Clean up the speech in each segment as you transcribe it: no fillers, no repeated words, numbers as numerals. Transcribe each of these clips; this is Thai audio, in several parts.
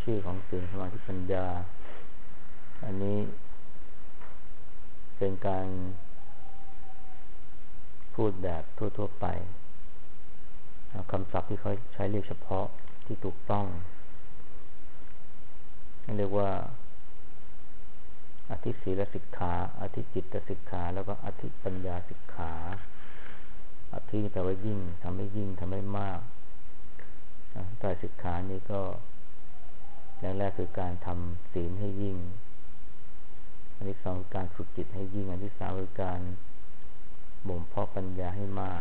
ชื่อของศีลสมาธิปัญญาอันนี้เป็นการพูดแบบทั่วๆไปคำศัพท์ที่เขาใช้เรียกเฉพาะที่ถูกต้องเรียกว่าอธิศีลสิกขาอธิจิตตสิกขาแล้วก็อธิปัญญาสิกขาอธิแปลว่ายิ่งทำให้ยิ่งทำให้มากไตรสิกขานี้ก็อย่างแรกคือการทำศีลให้ยิ่งอันที่สองคือการฝึกจิตให้ยิ่งอันที่สามคือการบ่มเพาะปัญญาให้มาก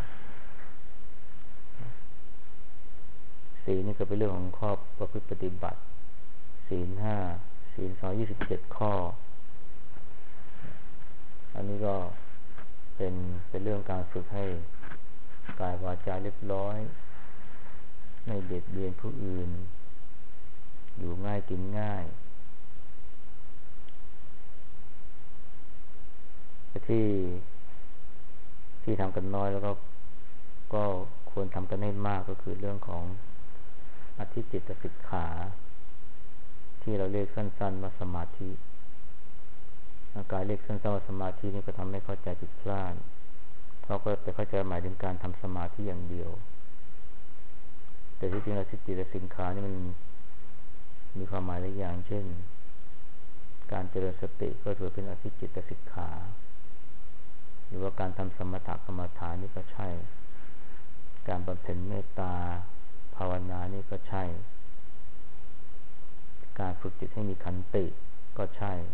ศีลนี่ก็เป็นเรื่องของข้อประพฤติปฏิบัติศีลห้าศีล227ข้ออันนี้ก็เป็นเรื่องการฝึกให้กายวาจาเรียบร้อยไม่เบียดเบียนผู้อื่นอยู่ง่ายกินง่ายที่ทำกันน้อยแล้วก็ควรทำกันให้มากก็คือเรื่องของอธิจิตตสิกขาที่เราเรียกสั้นๆว่าสมาธิการเรียกสั้นๆว่าสมาธินี่ก็ทำให้เข้าใจผิดพลาดเพราะก็ไปเข้าใจหมายถึงการทำสมาธิอย่างเดียวแต่ที่จริงอธิจิตตสิกขานี่มันมีความหมายหลายอย่างเช่นการเจริญสติก็ถือเป็นอธิจิตตสิกขาหรือว่าการทำสมถกรรมฐานนี่ก็ใช่การบำเพ็ญเมตตาภาวนานี่ก็ใช่การฝึกจิตให้มีขันติก็ใช่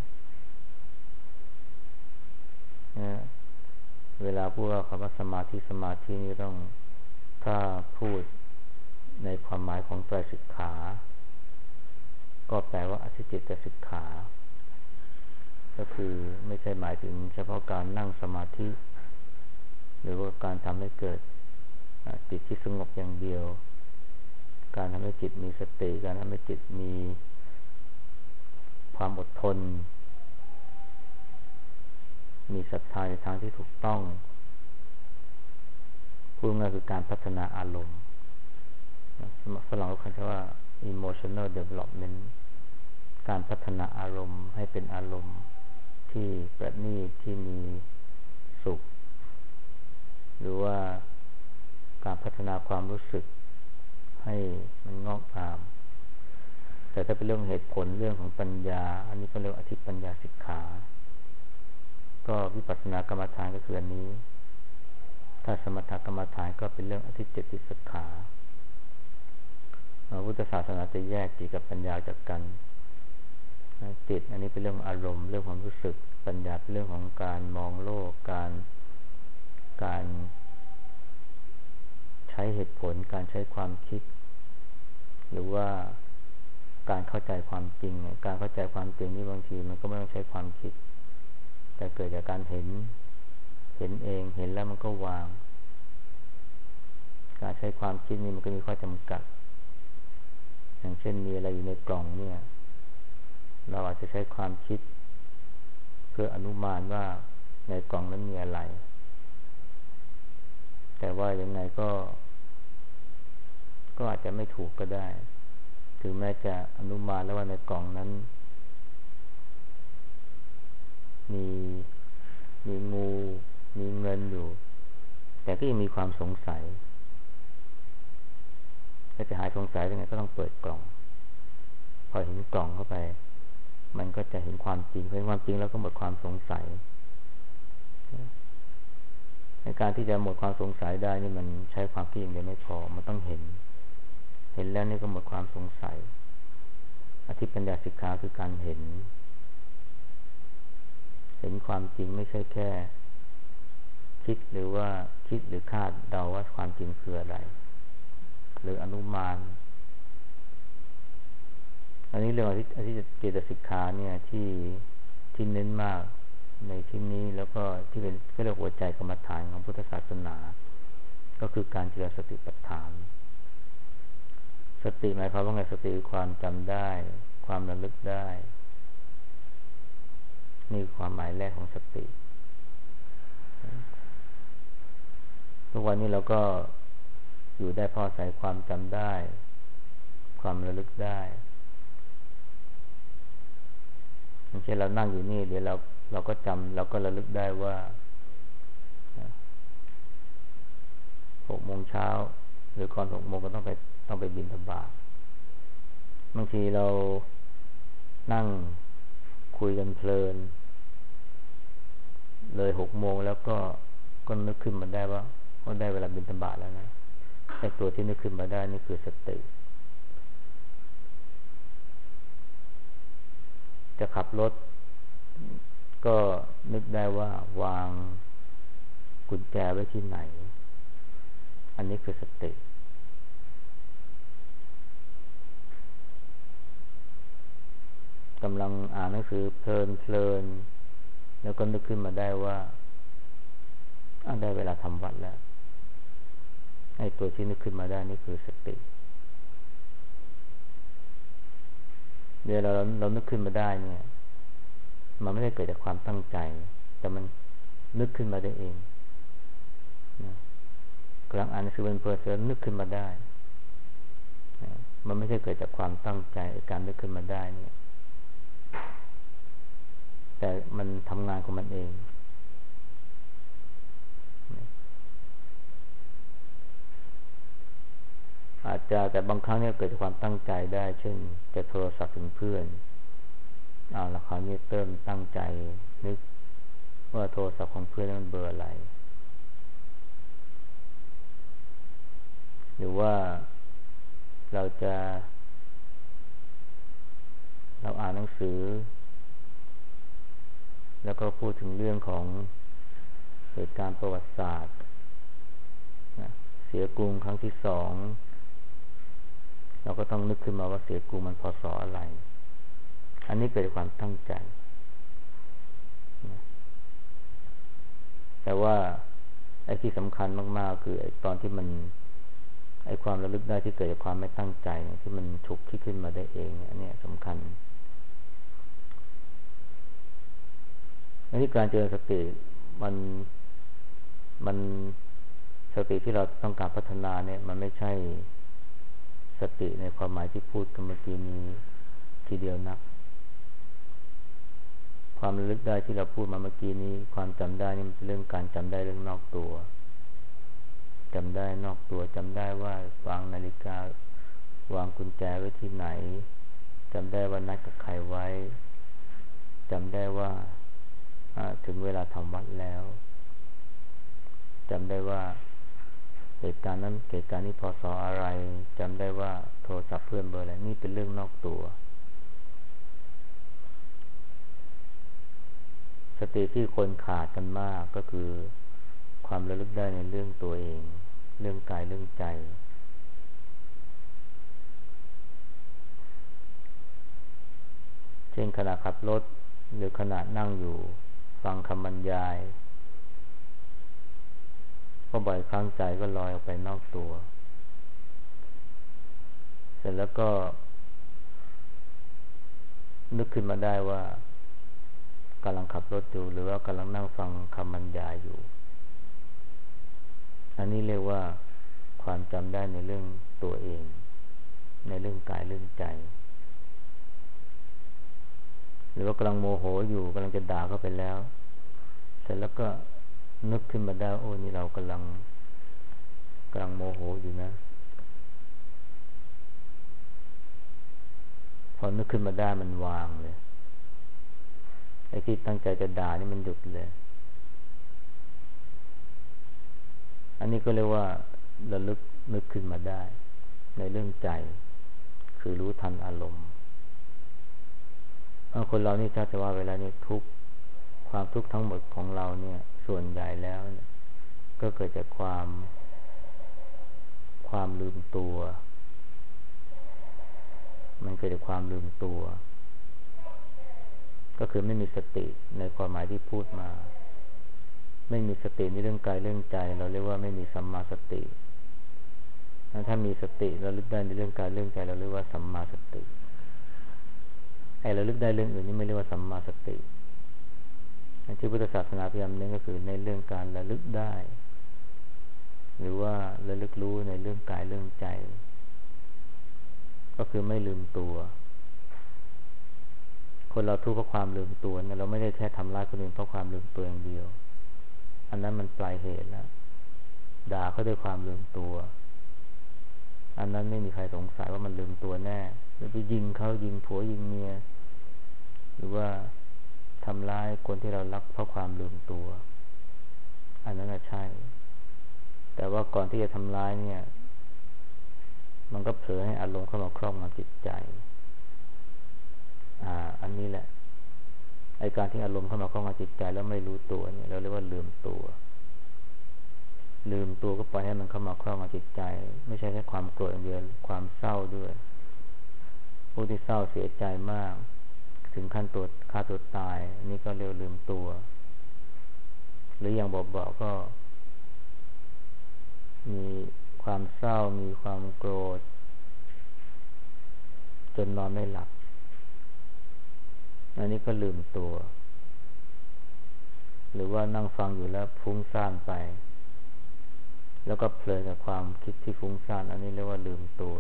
นะเวลาพูดว่าคำว่าสมาธินี่ต้องถ้าพูดในความหมายของไตรสิกขาก็แปลว่าอธิจิตตสิกขาก็คือไม่ใช่หมายถึงเฉพาะการนั่งสมาธิหรือว่าการทำให้เกิดจิตที่สงบอย่างเดียวการทำให้จิตมีสติการทำให้จิตมีความอดทนมีศรัทธาในทางที่ถูกต้องพูดง่ายคือการพัฒนาอารมณ์ฝรั่งเขาเรียกว่า emotional development การพัฒนาอารมณ์ให้เป็นอารมณ์ที่ประณีตที่มีสุขหรือว่าการพัฒนาความรู้สึกให้มันงอกงามแต่ถ้าเป็นเรื่องเหตุผลเรื่องของปัญญาอันนี้ก็เรียกอธิปัญญาสิกขาก็วิปัสสนากรรมฐานก็คืออันนี้ถ้าสมถกรรมฐานก็เป็นเรื่องอธิจิตติสิกขาพุทธศาสนาจะแยกจิตกับปัญญาจากกันจิตอันนี้เป็นเรื่องอารมณ์เรื่องความรู้สึกปัญญาเป็นเรื่องของการมองโลกการใช้เหตุผลการใช้ความคิดหรือว่าการเข้าใจความจริงการเข้าใจความจริงนี่บางทีมันก็ไม่ต้องใช้ความคิดแต่เกิดจากการเห็นเองเห็นแล้วมันก็วางการใช้ความคิดนี่มันก็มีข้อจำกัดอย่างเช่นมีอะไรอยู่ในกล่องเนี่ยเราอาจจะใช้ความคิดเพื่ออนุมานว่าในกล่องนั้นมีอะไรแต่ว่ายังไงก็อาจจะไม่ถูกก็ได้ถึงแม้จะอนุมานแล้วว่าในกล่องนั้นมีงูมีเงินอยู่แต่ก็ยังมีความสงสัยถ้าจะหายสงสัยยังไงก็ต้องเปิดกล่องพอเห็นกล่องเข้าไปมันก็จะเห็นความจริงเห็นความจริงแล้วก็หมดความสงสัยในการที่จะหมดความสงสัยได้นี่มันใช้ความคิดอย่างเดียวไม่พอมันต้องเห็นแล้วนี่ก็หมดความสงสัยอธิปัญญาสิกขาคือการเห็นความจริงไม่ใช่แค่คิดหรือคาดเดาว่าความจริงคืออะไรหรืออนุมานอันนี้เรื่องอธิจิตตสิกขาเนี่ยที่เน้นมากในที่นี้แล้วก็ที่เป็นเรียกหัวใจกรรมฐานของพุทธศาสนาก็คือการเจริญสติปัฏฐานสติหมายความว่าไงสติคือความจำได้ความระลึกได้นี่ความหมายแรกของสติทุกวันนี้เราก็อยู่ได้เพราะอาศัยความจำได้ความระลึกได้ช่นเรานั่งอยู่นี่เดี๋ยวเราก็จำเราก็ระลึกได้ว่า6 โมงเช้าหรือก่อน6 โมงก็ต้องไปบิณฑบาตบางทีเรานั่งคุยกันเพลินเลย6 โมงแล้วก็นึกขึ้นมาได้ว่าได้เวลาบิณฑบาตแล้วนะไอ้ตัวที่นึกขึ้นมาได้นี่คือสติจะขับรถก็นึกได้ว่าวางกุญแจไว้ที่ไหนอันนี้คือสติกำลังอ่านหนังสือเพลินแล้วก็นึกขึ้นมาได้ว่าได้เวลาทำวัดแล้วไอ้ตัวที่นึกขึ้นมาได้นี่คือสติเดี๋ยวเรานึกขึ้นมาได้เนี่ยมันไม่ได้เกิดจากความตั้งใจแต่มันนึกขึ้นมาได้เองนะกำลังอ่านหนังสือเพลินนึกขึ้นมาได้นะมันไม่ใช่เกิดจากความตั้งใจการนึกขึ้นมาได้เนี่ยแต่มันทำงานของมันเองอาจจะแต่บางครั้งเนี่ยเกิดจากความตั้งใจได้เช่นจะโทรศัพท์ถึงเพื่อนแล้วคราวนี้เติมตั้งใจนึกว่าโทรศัพท์ของเพื่อนมันเบอร์อะไรหรือว่าเราอ่านหนังสือแล้วก็พูดถึงเรื่องของเหตุการณ์ประวัติศาสตร์เสียกรุงครั้งที่2เราก็ต้องนึกขึ้นมาว่าเสียกรุงมันพ.ศ.อะไรอันนี้เกิดจากความตั้งใจแต่ว่าไอ้ที่สำคัญมากๆคือไอ้ตอนที่มันไอ้ความระลึกได้ที่เกิดจากความไม่ตั้งใจที่มันฉุกคิดขึ้นมาได้เองเนี่ยสำคัญในที่การเจริญสติมันสติที่เราต้องการพัฒนาเนี่ยมันไม่ใช่สติในความหมายที่พูดกันเมื่อกี้นี้ทีเดียวนักความระลึกได้ที่เราพูดมาเมื่อกี้นี้ความจำได้นี่มันเป็นเรื่องการจำได้เรื่องนอกตัวจำได้นอกตัวจำได้ว่าวางนาฬิกาวางกุญแจไว้ที่ไหนจำได้ว่านัดกับใครไว้จำได้ว่าถึงเวลาทำวัดแล้วจำได้ว่าเหตุการณ์นี้พ.ศ.อะไรจำได้ว่าโทรศัพท์เพื่อนเบอร์อะไรนี่เป็นเรื่องนอกตัวสติที่คนขาดกันมากก็คือความระลึกได้ในเรื่องตัวเองเรื่องกายเรื่องใจเช่นขณะขับรถหรือขณะนั่งอยู่ฟังคำบรรยายก็บ่อยครั้งใจก็ลอยออกไปนอกตัวเสร็จแล้วก็นึกขึ้นมาได้ว่ากำลังขับรถอยู่หรือว่ากำลังนั่งฟังคำบรรยายอยู่อันนี้เรียกว่าความจำได้ในเรื่องตัวเองในเรื่องกายเรื่องใจหรือว่ากำลังโมโหอยู่กำลังจะด่าเข้าไปแล้วเสร็จแล้วก็นึกขึ้นมาได้โอ้นี่เรากำลังโมโหอยู่นะพอนึกขึ้นมาได้มันวางเลยไอ้ที่ตั้งใจจะด่านี่มันหยุดเลยอันนี้ก็เรียกว่าระลึกนึกขึ้นมาได้ในเรื่องใจคือรู้ทันอารมณ์คนเรานี่ถ้าจะว่าเวลานี้ความทุกข์ทั้งหมดของเราเนี่ยส่วนใหญ่แล้วเนี่ยก็เกิดจากความลืมตัวมันเกิดจากความลืมตัวก็คือไม่มีสติในความหมายที่พูดมาไม่มีสติในเรื่องกายเรื่องใจเราเรียกว่าไม่มีสัมมาสติถ้ามีสติเราลึกได้ในเรื่องกายเรื่องใจเราเรียกว่าสัมมาสติไอ้เราลึกได้เรื่องอื่นนี่ไม่เรียกว่าสัมมาสติที่พุทธศาสนาพยายามเน้นก็คือในเรื่องการระลึกได้หรือว่าระลึกรู้ในเรื่องกายเรื่องใจก็คือไม่ลืมตัวคนเราทุกข์เพราะความลืมตัวเนี่ยเราไม่ได้แค่ทำร้ายคนอื่นเพราะความลืมตัวอย่างเดียวอันนั้นมันปลายเหตุแล้วด่าเขาด้วยความลืมตัวอันนั้นไม่มีใครสงสัยว่ามันลืมตัวแน่หรือไปยิงเขายิงผัวยิงเมียหรือว่าทำร้ายคนที่เรารักเพราะความลืมตัวอันนั้นใช่แต่ว่าก่อนที่จะทำร้ายเนี่ยมันก็เผลอให้อารมณ์เข้ามาครอบงำจิตใจอันนี้แหละไอ้การที่อารมณ์เข้ามาครอบงำจิตใจแล้วไม่รู้ตัวเนี่ยเราเรียกว่าลืมตัวก็ปล่อยให้มันเข้ามาครอบงำจิตใจไม่ใช่แค่ความโกรธอย่างเดียวความเศร้าด้วยผู้ที่เศร้าเสียใจมากถึงขั้นตัวฆ่าตัวตายนี่ก็เรียกลืมตัวหรืออย่างบอกก็มีความเศร้ามีความโกรธจนนอนไม่หลับอันนี้ก็ลืมตัวหรือว่านั่งฟังอยู่แล้วฟุ้งซ่านไปแล้วก็เพลินกับความคิดที่ฟุ้งซ่านอันนี้เรียกว่าลืมตัว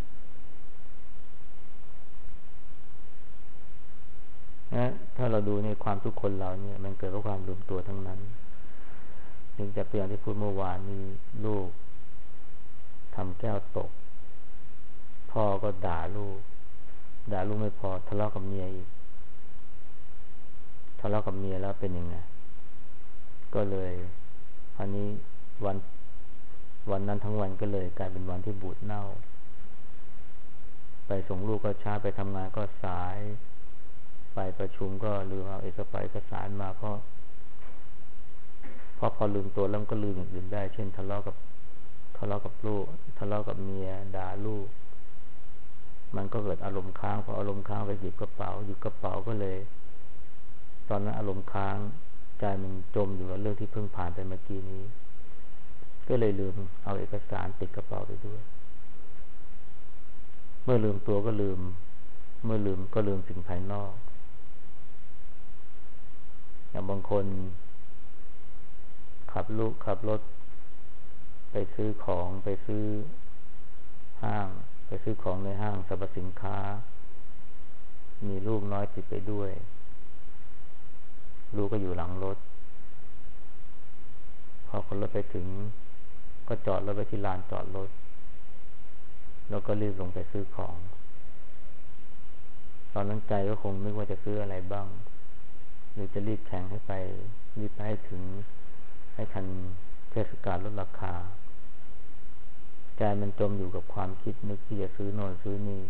นะถ้าเราดูในความทุกคนเราเนี่ยมันเกิดเพราะความลืมตัวทั้งนั้นถึงจะเป็นอย่างที่พูดเมื่อวานนี้ลูกทำแก้วตกพ่อก็ด่าลูกไม่พอทะเลาะกับเมียอีกทะเลาะกับเมียแล้วเป็นยังไงก็เลยอันนี้วันนั้นทั้งวันก็เลยกลายเป็นวันที่บูดเน่าไปส่งลูกก็ช้าไปทำงานก็สายไปประชุมก็ลืมเอาเอกสารมาเพราะพอลืมตัวแล้วก็ลืมอย่างอื่นได้เช่นทะเลาะกับลูกทะเลาะกับเมียด่าลูกมันก็เกิดอารมณ์ค้างพออารมณ์ค้างไปหยิบกระเป๋าก็เลยตอนนั้นอารมณ์ค้างใจมันจมอยู่กับเรื่องที่เพิ่งผ่านไปเมื่อกี้นี้ก็เลยลืมเอาเอกสารติดกระเป๋าไปด้วยเมื่อลืมตัวก็ลืมสิ่งภายนอกอย่างบางคนขับรถไปซื้อของไปซื้อของในห้างสรรพสินค้ามีลูกน้อยติดไปด้วยลูกก็อยู่หลังรถพอคนรถไปถึงก็จอดรถไว้ที่ลานจอดรถแล้วก็รีบลงไปซื้อของตอนนั้นใจก็คงนึกว่าจะซื้ออะไรบ้างหรือจะรีบแข่งให้ถึงให้ทันเทศกาลลดราคาใจมันจมอยู่กับความคิดนึกที่จะซื้อโน่นซื้อนี่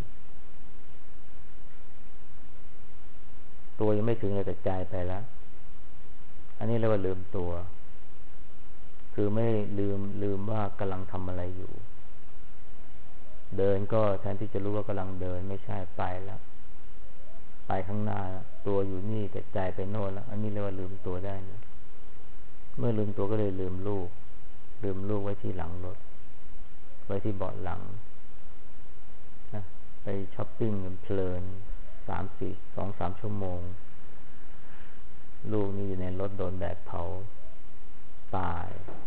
ตัวยังไม่ถึงเลยแต่ใจไปแล้วอันนี้เรียกว่าลืมตัวคือไม่ลืมว่ากำลังทำอะไรอยู่เดินก็แทนที่จะรู้ว่ากำลังเดินไม่ใช่ไปแล้วไปข้างหน้าแล้วตัวอยู่นี่แต่ใจไปโน่นแล้วอันนี้เรียกว่าลืมตัวได้นะเมื่อลืมตัวก็เลยลืมลูกไว้ที่หลังรถไว้ที่เบาะหลังนะไปช้อปปิ้งเพลิน2-3 ชั่วโมงลูกนี่อยู่ในรถโดนแดดเผาตาย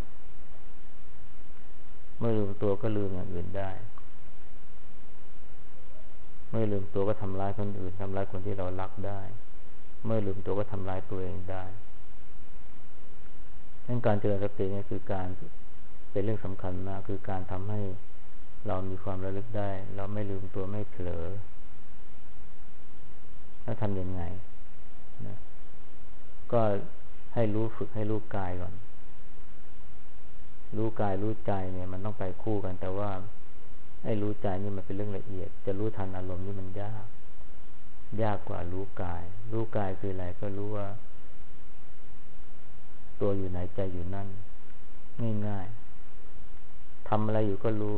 เมื่อลืมตัวก็ลืมอย่างอื่นได้เมื่อลืมตัวก็ทำร้ายคนอื่นทำร้ายคนที่เรารักได้เมื่อลืมตัวก็ทำร้ายตัวเองได้นั่นการเจริญสตินี่คือการเป็นเรื่องสำคัญมากคือการทำให้เรามีความระลึกได้เราไม่ลืมตัวไม่เผลอแล้วทำยังไงนะก็ให้ฝึกให้รู้กายก่อนรู้กายรู้ใจเนี่ยมันต้องไปคู่กันแต่ว่าให้รู้ใจนี่มันเป็นเรื่องละเอียดจะรู้ทันอารมณ์นี่มันยากกว่ารู้กายคืออะไรก็รู้ว่าตัวอยู่ไหนใจอยู่นั่นง่ายๆทำอะไรอยู่ก็รู้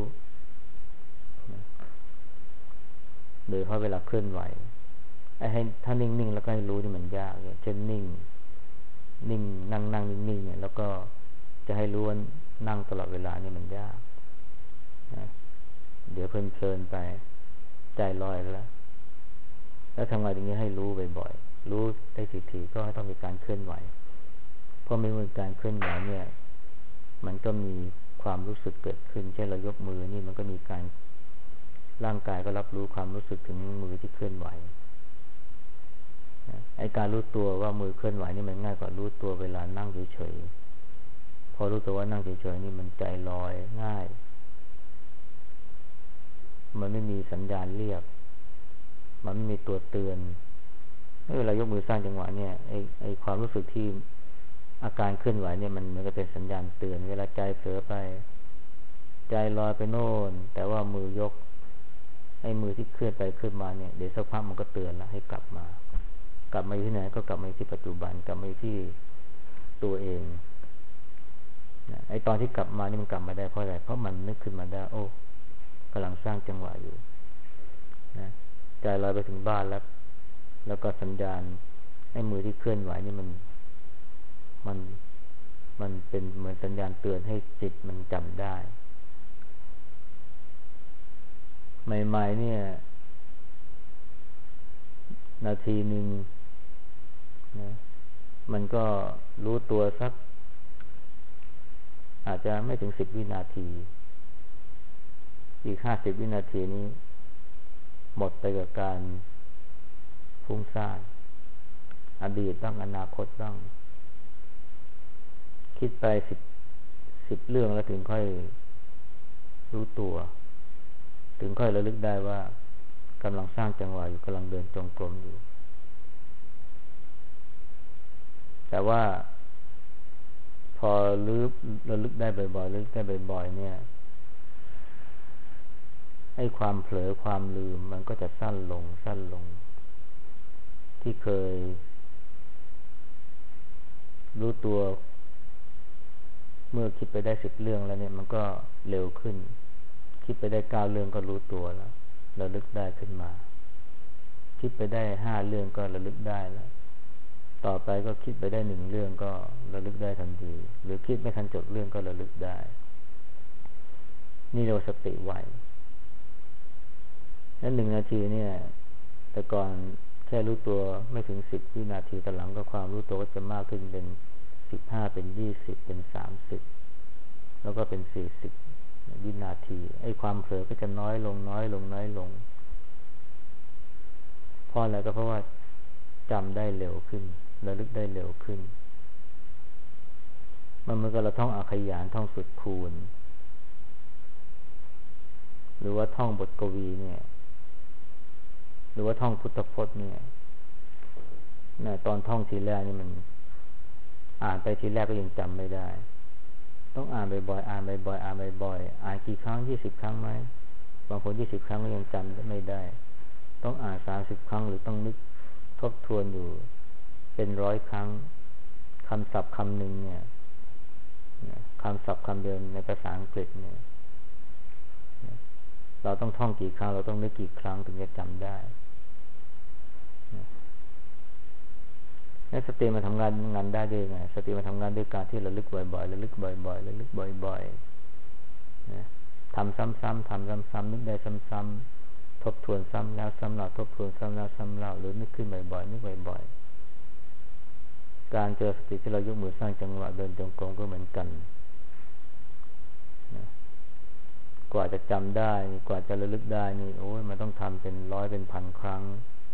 โดยเพราะเวลาเคลื่อนไหวให้ถ้านิ่งๆแล้วก็ให้รู้นี่มันยากเช่นนิ่งนั่งนิ่งๆเนี่ยแล้วก็จะให้รู้ว่านั่งตลอดเวลานี่มันยากเดี๋ยวเพลินไปใจลอยแล้วทำไงอย่างนี้ให้รู้บ่อยๆรู้ได้ทีๆก็ต้องมีการเคลื่อนไหวเพราะไม่มีการเคลื่อนไหวเนี่ยมันก็มีความรู้สึกเกิดขึ้นเช่นเรายกมือนี่มันก็มีการร่างกายก็รับรู้ความรู้สึกถึงมือที่เคลื่อนไหวการรู้ตัวว่ามือเคลื่อนไหวนี่มันง่ายกว่ารู้ตัวเวลานั่งเฉยๆพอรู้ตัวว่านั่งเฉยๆนี่มันใจลอยง่ายมันไม่มีสัญญาณเรียกมันไม่มีตัวเตือนเวลายกมือสร้างจังหวะเนี่ยไอความรู้สึกที่อาการเคลื่อนไหวเนี่ยมันเหมือนกับเป็นสัญญาณเตือนเวลาใจเผลอไปใจลอยไปโน่นแต่ว่ามือยกไอ้มือที่เคลื่อนไปเคลื่อนมาเนี่ยเดี๋ยวสักพักมันก็เตือนแล้วให้กลับมอยู่ที่ไหนก็กลับมาที่ปัจจุบันกลับมาที่ตัวเองไอ้ตอนที่กลับมานี่มันกลับมาได้เพราะอะไรเพราะมันนึกขึ้นมาได้โอ้กำลังสร้างจังหวะอยู่นะใจลอยไปถึงบ้านแล้วก็สัญญาณไอ้มือที่เคลื่อนไหวนี่มันเป็นเหมือนสัญญาณเตือนให้จิตมันจำได้ใหม่ๆเนี่ยนาทีหนึ่งนะมันก็รู้ตัวสักอาจจะไม่ถึง10 วินาทีอีก50 วินาทีนี้หมดไปกับการฟุ้งซ่านอดีตบ้างอนาคตบ้างคิดไป10 เรื่องแล้วถึงค่อยรู้ตัวถึงค่อยระลึกได้ว่ากำลังสร้างจังหวะอยู่กำลังเดินจงกรมอยู่แต่ว่าพอระลึกได้บ่อยๆระลึกได้บ่อยๆเนี่ยให้ความเผลอความลืมมันก็จะสั้นลงที่เคยรู้ตัวเมื่อคิดไปได้10 เรื่องแล้วเนี่ยมันก็เร็วขึ้นคิดไปได้9 เรื่องก็รู้ตัวแล้วระลึกได้ขึ้นมาคิดไปได้5 เรื่องก็ระลึกได้แล้วต่อไปก็คิดไปได้1 เรื่องก็ระลึกได้ทันทีหรือคิดไม่ทันจบเรื่องก็ระลึกได้นี่เรียกว่าสติไวแล้ว1 นาทีเนี่ยแต่ก่อนแค่รู้ตัวไม่ถึง10 วินาทีแต่หลังก็ความรู้ตัวก็จะมากขึ้นเป็น15เป็น20เป็น30แล้วก็เป็น40 วินาทีไอ้ความเผลอก็จะน้อยลงเพราะอะไรก็เพราะว่าจำได้เร็วขึ้นระลึกได้เร็วขึ้นมันเหมือนกับเราท่องอาขยานท่องสุดคูณหรือว่าท่องบทกวีเนี่ยหรือว่าท่องพุทธพจน์เนี่ยตอนท่องทีแรกนี่มันอ่านไปทีแรกก็ยังจำไม่ได้ต้องอ่านบ่อยๆอ่านกี่ครั้ง20 ครั้งไหมบางคน20 ครั้งก็ยังจำไม่ได้ต้องอ่าน30 ครั้งหรือต้องนึกทบทวนอยู่เป็น100 ครั้งคำศัพท์คำหนึ่งเนี่ยคำศัพท์คำเดียวในภาษาอังกฤษเนี่ยเราต้องท่องกี่ครั้งเราต้องนึกกี่ครั้งถึงจะจำได้แล้วสติมาทำงานได้ด้วยไงสติมาทำงานด้วยการที่ระลึกบ่อยๆระลึกบ่อยๆทำซ้ำๆทำซ้ำๆนึกได้ซ้ำๆทบทวนซ้ำแล้วซ้ำเล่าทบทวนซ้ำแล้วซ้ำเล่าหรือนึกขึ้นบ่อยๆนึกบ่อยๆการเจอสติที่เรายกมือสร้างจังหวะเดินจงกรมก็เหมือนกันกว่าจะจำได้กว่าจะระลึกได้นี่โอ้ยมันต้องทำเป็น100เป็นพันครั้ง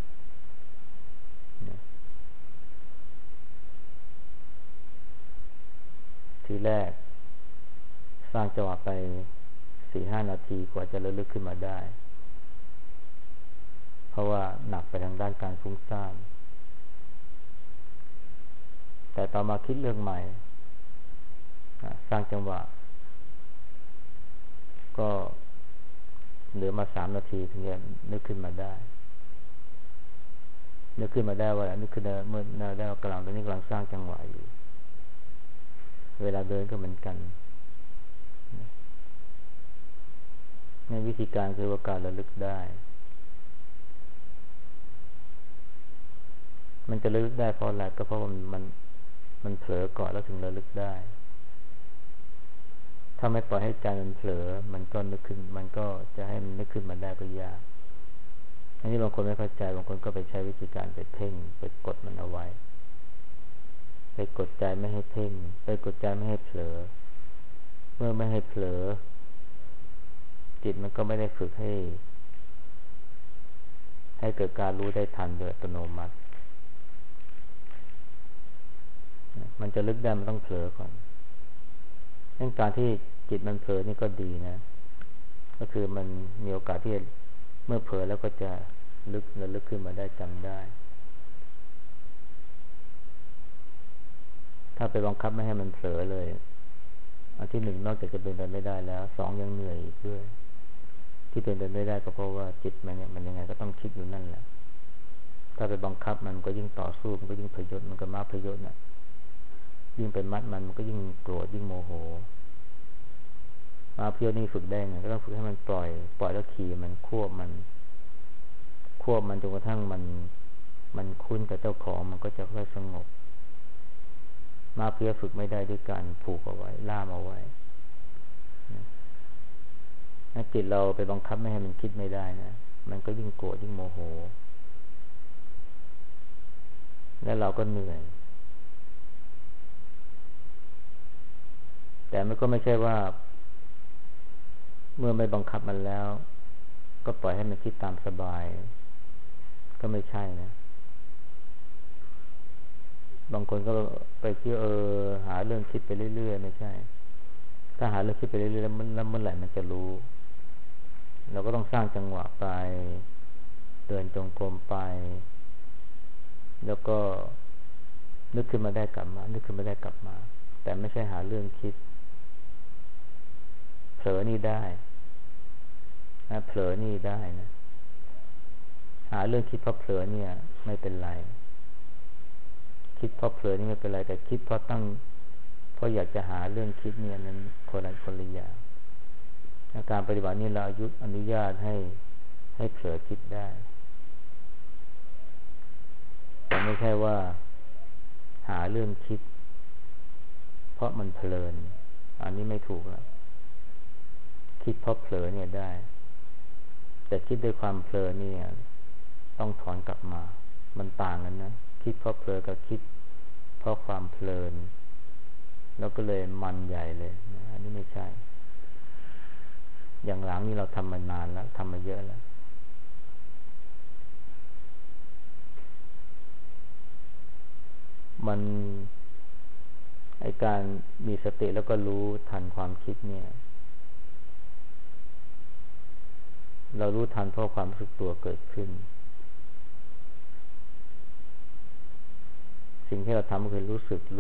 ทีแรกสร้างจังหวะไป 4-5 นาทีกว่าจะระลึกขึ้นมาได้เพราะว่าหนักไปทางด้านการฟุ้งซ่านแต่ต่อมาคิดเรื่องใหม่สร้างจังหวะก็เหลือมา3 นาทีถึงจะนึกขึ้นมาได้ว่านึกขึ้นได้เมื่อได้กำลังตอนนี้กำลังสร้างจังหวะอยู่เวลาเดินก็เหมือนกันในวิธีการคือว่าการระลึกได้มันจะระลึกได้เพราะอะไรก็เพราะมันเผลอก่อนแล้วถึงระลึกได้ถ้าไม่ปล่อยให้ใจมันเผลอมันก็นึกขึ้นมันก็จะให้มันนึกขึ้นมาได้ก็ยากอันนี้บางคนไม่เข้าใจบางคนก็ไปใช้วิธีการไปเพ่งไปกดมันเอาไว้ไปกดใจไม่ให้เพ่งไปกดใจไม่ให้เผลอเมื่อไม่ให้เผลอจิตมันก็ไม่ได้ฝึกให้เกิดการรู้ได้ทันโดยอัตโนมัติมันจะลึกได้มันต้องเผลอก่อนดังนั้นการที่จิตมันเผลอนี่ก็ดีนะก็คือมันมีโอกาสที่เมื่อเผลอแล้วก็จะระลึกขึ้นมาได้จำได้ถ้าไปบังคับไม่ให้มันเผลอเลยอันที่หนึ่งนอกจากจะเป็นไปไม่ได้แล้วสองยังเหนื่อยอีกด้วยที่เป็นไปไม่ได้ก็เพราะว่าจิตมันยังไงก็ต้องคิดอยู่นั่นแหละถ้าไปบังคับมันก็ยิ่งต่อสู้มันก็ยิ่งพยศมันก็มาพยศน่ะยิ่งไปมัดมันก็ยิ่งโกรธยิ่งโมโหมาพยศนี่ฝึกได้ไงก็ต้องฝึกให้มันปล่อยแล้วขี่มันควบมันจนกระทั่งมันคุ้นกับเจ้าของมันก็จะค่อยสงบมาเพียฝึกไม่ได้ด้วยการผูกเอาไว้ล่ามเอาไว้ถ้าจิตเราไปบังคับไม่ให้มันคิดไม่ได้นะมันก็ยิ่งโกรธยิ่งโมโหแล้วเราก็เหนื่อยแต่มันก็ไม่ใช่ว่าเมื่อไม่บังคับมันแล้วก็ปล่อยให้มันคิดตามสบายก็ไม่ใช่นะบางคนก็ไปคิดหาเรื่องคิดไปเรื่อยๆไม่ใช่ถ้าหาเรื่องคิดไปเรื่อยๆแล้วเมื่อไหร่มันจะรู้เราก็ต้องสร้างจังหวะไปเดินจงกรมไปแล้วก็นึกขึ้นมาได้กลับมานึกขึ้นมาได้กลับมาแต่ไม่ใช่หาเรื่องคิดเผลอนี่ได้นะเผลอนี่ได้นะหาเรื่องคิดเพราะเผลอเนี่ยไม่เป็นไรคิดเพราะเผลอนี่ไม่เป็นไรแต่คิดเพราะอยากจะหาเรื่องคิดเนี่ยนั้นคนละอย่างการปฏิบัตินี้เราอนุญาตให้เผลอคิดได้แต่ไม่ใช่ว่าหาเรื่องคิดเพราะมันเพลินอันนี้ไม่ถูกแล้วคิดเพราะเผลอเนี่ยได้แต่คิดด้วยความเพลินเนี่ยต้องถอนกลับมามันต่างกันนะคิดเพราะเผลอกับคิดเพราะความเพลินแล้วก็เลยมันใหญ่เลยนะอันนี้ไม่ใช่อย่างหลังนี่เราทำมานานแล้วทำมาเยอะแล้วมันไอการมีสติแล้วก็รู้ทันความคิดเนี่ยเรารู้ทันเพราะความรู้สึกตัวเกิดขึ้นสิ่งที่เราทำก็คือรู้สึก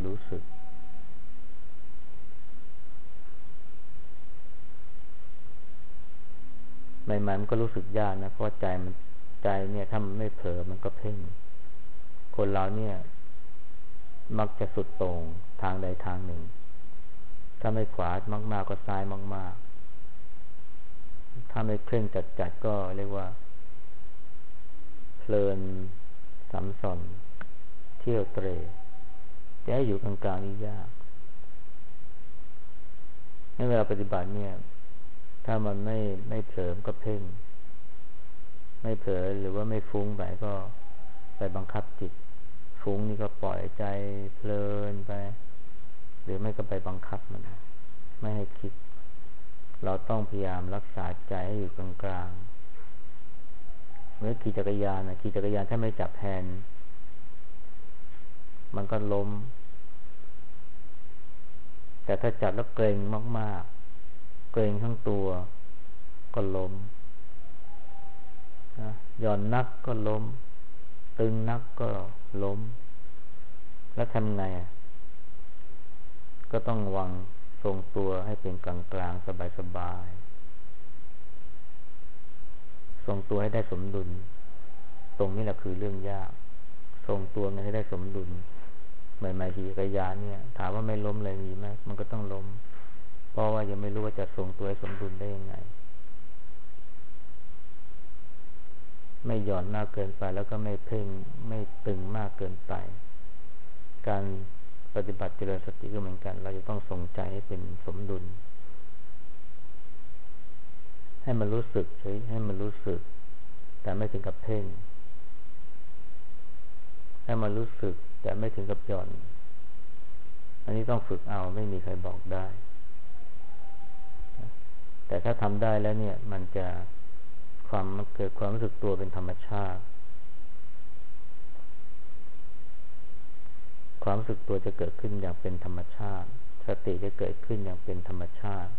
ใหม่ๆมันก็รู้สึกยากนะเพราะใจเนี่ยถ้ามันไม่เผลอมันก็เพ่งคนเราเนี่ยมักจะสุดโต่งทางใดทางหนึ่งถ้าไม่ขวามากๆก็ซ้ายมากๆถ้าไม่เคร่งจัดก็เรียกว่าเพลินสัมสอนเที่ยวเตร่จะให้อยู่กลางๆนี่ยากในเวลาปฏิบัติเนี่ยถ้ามันไม่เผลอก็เพ่งไม่เผลอหรือว่าไม่ฟุ้งไปก็ไปบังคับจิตฟุ้งนี่ก็ปล่อยใจเพลินไปหรือไม่ก็ไปบังคับมันไม่ให้คิดเราต้องพยายามรักษาใจให้อยู่กลางๆเมื่อขี่จักรยานถ้าไม่จับแฮนด์มันก็ล้มแต่ถ้าจับแล้วเกร็งมากๆเกร็งทั้งตัวก็ล้มนะหย่อนนักก็ล้มตึงนักก็ล้มแล้วทำไงก็ต้องวางทรงตัวให้เป็นกลางๆสบายๆทรงตัวให้ได้สมดุลตรงนี้แหละคือเรื่องยากทรงตัวให้ได้สมดุลใหม่ๆขี่จักรยานเนี่ยถามว่าไม่ล้มเลยมีไหมมันก็ต้องล้มเพราะว่ายังไม่รู้ว่าจะทรงตัวให้สมดุลได้ยังไงไม่หย่อนมากเกินไปแล้วก็ไม่เพ่งไม่ตึงมากเกินไปการปฏิบัติเจริญสติก็เหมือนกันเราจะต้องทรงใจให้เป็นสมดุลให้มันรู้สึกเฉยให้มันรู้สึกแต่ไม่ถึงกับเพ่งให้มันรู้สึกแต่ไม่ถึงกับหย่อนอันนี้ต้องฝึกเอาไม่มีใครบอกได้แต่ถ้าทำได้แล้วเนี่ยมันเกิดความรู้สึกตัวเป็นธรรมชาติควความรู้สึกตัวจะเกิดขึ้นอย่างเป็นธรรมชาติสติจะเกิดขึ้นอย่างเป็นธรรมชาติ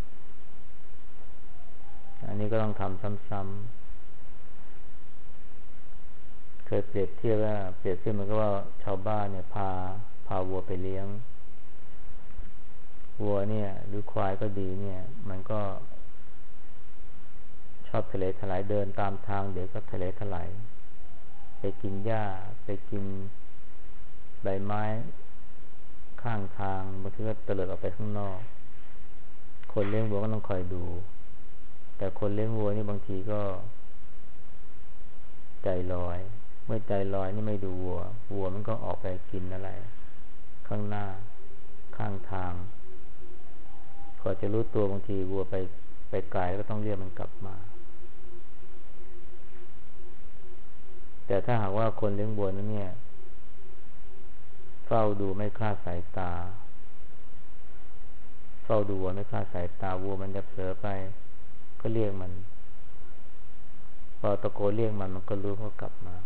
อันนี้ก็ต้องทำซ้ำๆเคยเปรียบเทียบมันก็ว่าชาวบ้านเนี่ยพาวัวไปเลี้ยงวัวเนี่ยหรือควายก็ดีเนี่ยมันก็ชอบทะเลถลายเดินตามทางเดี๋ยวก็ทะเลถลายไปกินหญ้าไปกินใบไม้ข้างทางบางทีก็เตลิดออกไปข้างนอกคนเลี้ยงวัวก็ต้องคอยดูแต่คนเลี้ยงวัวนี่บางทีก็ใจลอยเมื่อใจลอยนี่ไม่ดูวัวมันก็ออกไปกินอะไรข้างหน้าข้างทางพอจะรู้ตัวบางทีวัวไปไกลแล้วก็ต้องเรียกมันกลับมาแต่ถ้าหากว่าคนเลี้ยงวัวนั้นเนี่ยเฝ้าดูไม่คลาดสายตาเฝ้าดูวัวไม่คลาดสายตาวัวมันจะเผลอไปก็เรียกมันพอตะโกนเรียกมันก็รู้ก็กลับมา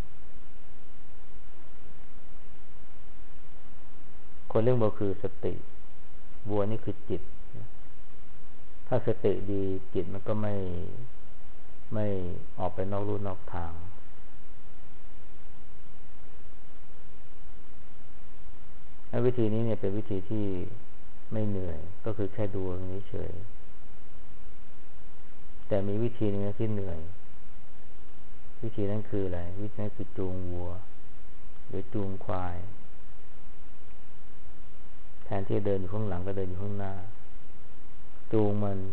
คนเลี้ยงวัวคือสติวัวนี่คือจิตถ้าสติดีจิตมันก็ไม่ออกไปนอกลู่นอกทางวิธีนี้เนี่ยเป็นวิธีที่ไม่เหนื่อยก็คือแค่ดูอย่างนี้เฉยแต่มีวิธีนึงที่เหนื่อยวิธีนั้นคืออะไรวิธีนั้นคือจูงวัวหรือจูงควายแทนที่จะเดินอยู่ข้างหลังก็เดินอยู่ข้างหน้าจูงมัน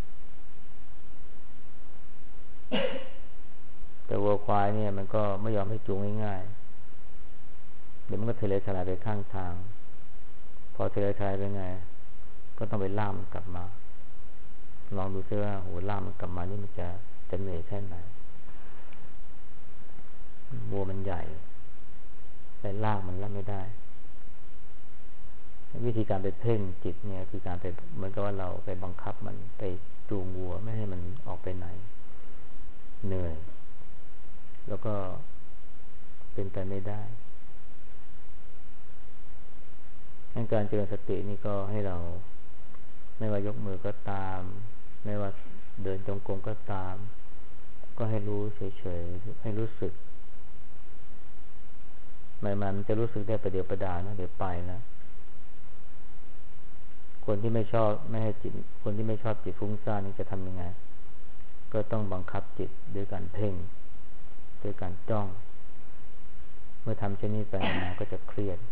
แต่วัวควายเนี่ยมันก็ไม่ยอมให้จูงง่ายๆเดี๋ยวมันก็ทะเลทลายไปข้างทางพอทะเลทลายไปไงก็ต้องไปล่ามมันกลับมาลองดูซิว่าโหล่ามมันกลับมานี่มันจะเหนื่อยแค่ไหนวัวมันใหญ่ไปลากมันแล้วไม่ได้วิธีการไปเพ่งจิตเนี่ยคือการไปเหมือนกับว่าเราไปบังคับมันไปจูงวัวไม่ให้มันออกไปไหนเหนื่อยแล้วก็เป็นไปไม่ได้การเจริญสตินี่ก็ให้เราไม่ว่ายกมือก็ตามไม่ว่าเดินจงกรมก็ตามก็ให้รู้เฉยๆให้รู้สึกมันจะรู้สึกได้ประเดี๋ยวประดานะเดี๋ยวไปนะคนที่ไม่ชอบไม่ให้จิตคนที่ไม่ชอบจิตฟุ้งซ่านนี่จะทำยังไงก็ต้องบังคับจิตด้วยการเพ่งด้วยการจ้องเมื่อทำเช่นนี้ไปนานๆก็จะเครียด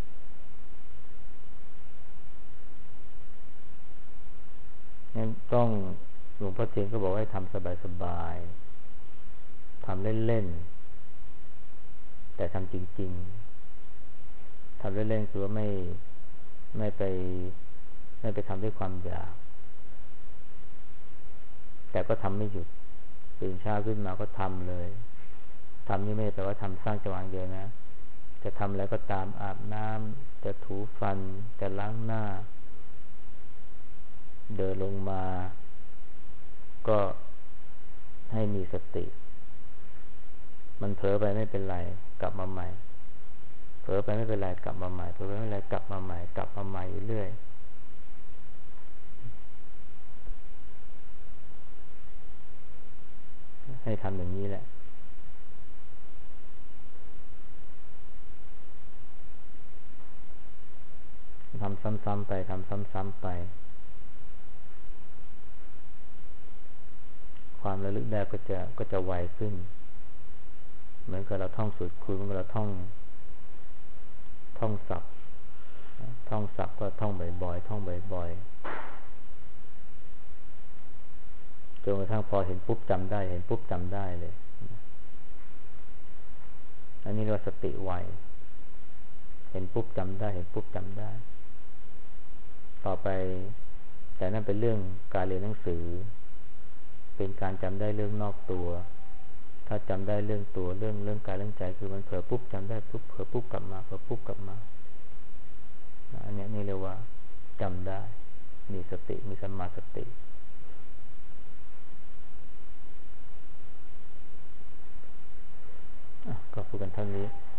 งั้นต้องหลวงพ่อเทียนก็บอกให้ทำสบายๆทำเล่นๆแต่ทำจริงๆทำเล่นๆคือว่าไม่ไปทำด้วยความอยากแต่ก็ทำไม่หยุดตื่นเช้าขึ้นมาก็ทำเลยทำนี่ไม่แปลว่าทำสร้างจังหวะเดียวนะจะทำอะไรก็ตามอาบน้ำจะถูฟันจะล้างหน้าเดินลงมาก็ให้มีสติมันเผลอไปไม่เป็นไรกลับมาใหม่เผลอไปไม่เป็นไรกลับมาใหม่เผลอไปไม่เป็นไรกลับมาใหม่กลับมาใหม่เรื่อยให้ทำอย่างนี้แหละทำซ้ำๆไปทำซ้ำๆไปความระลึกได้ก็จะไวขึ้นเหมือนกับเราท่องสูตรคูณเหมือนกับเราท่องศัพท์ก็ท่องบ่อยๆท่องบ่อยๆจนกระทั่งพอเห็นปุ๊บจำได้เห็นปุ๊บจำได้เลยอันนี้เรียกว่าสติไวเห็นปุ๊บจำได้เห็นปุ๊บจำได้ต่อไปแต่นั่นเป็นเรื่องการเรียนหนังสือเป็นการจำได้เรื่องนอกตัวถ้าจำได้เรื่องตัวเรื่องกายเรื่องใจคือมันเผลอปุ๊บจำได้ปุ๊บเผลอปุ๊บกลับมาเผลอปุ๊บกลับมาอันนี้นี่เรียกว่าจำได้มีสติมีสัมมาสติก็พูดกันเท่านี้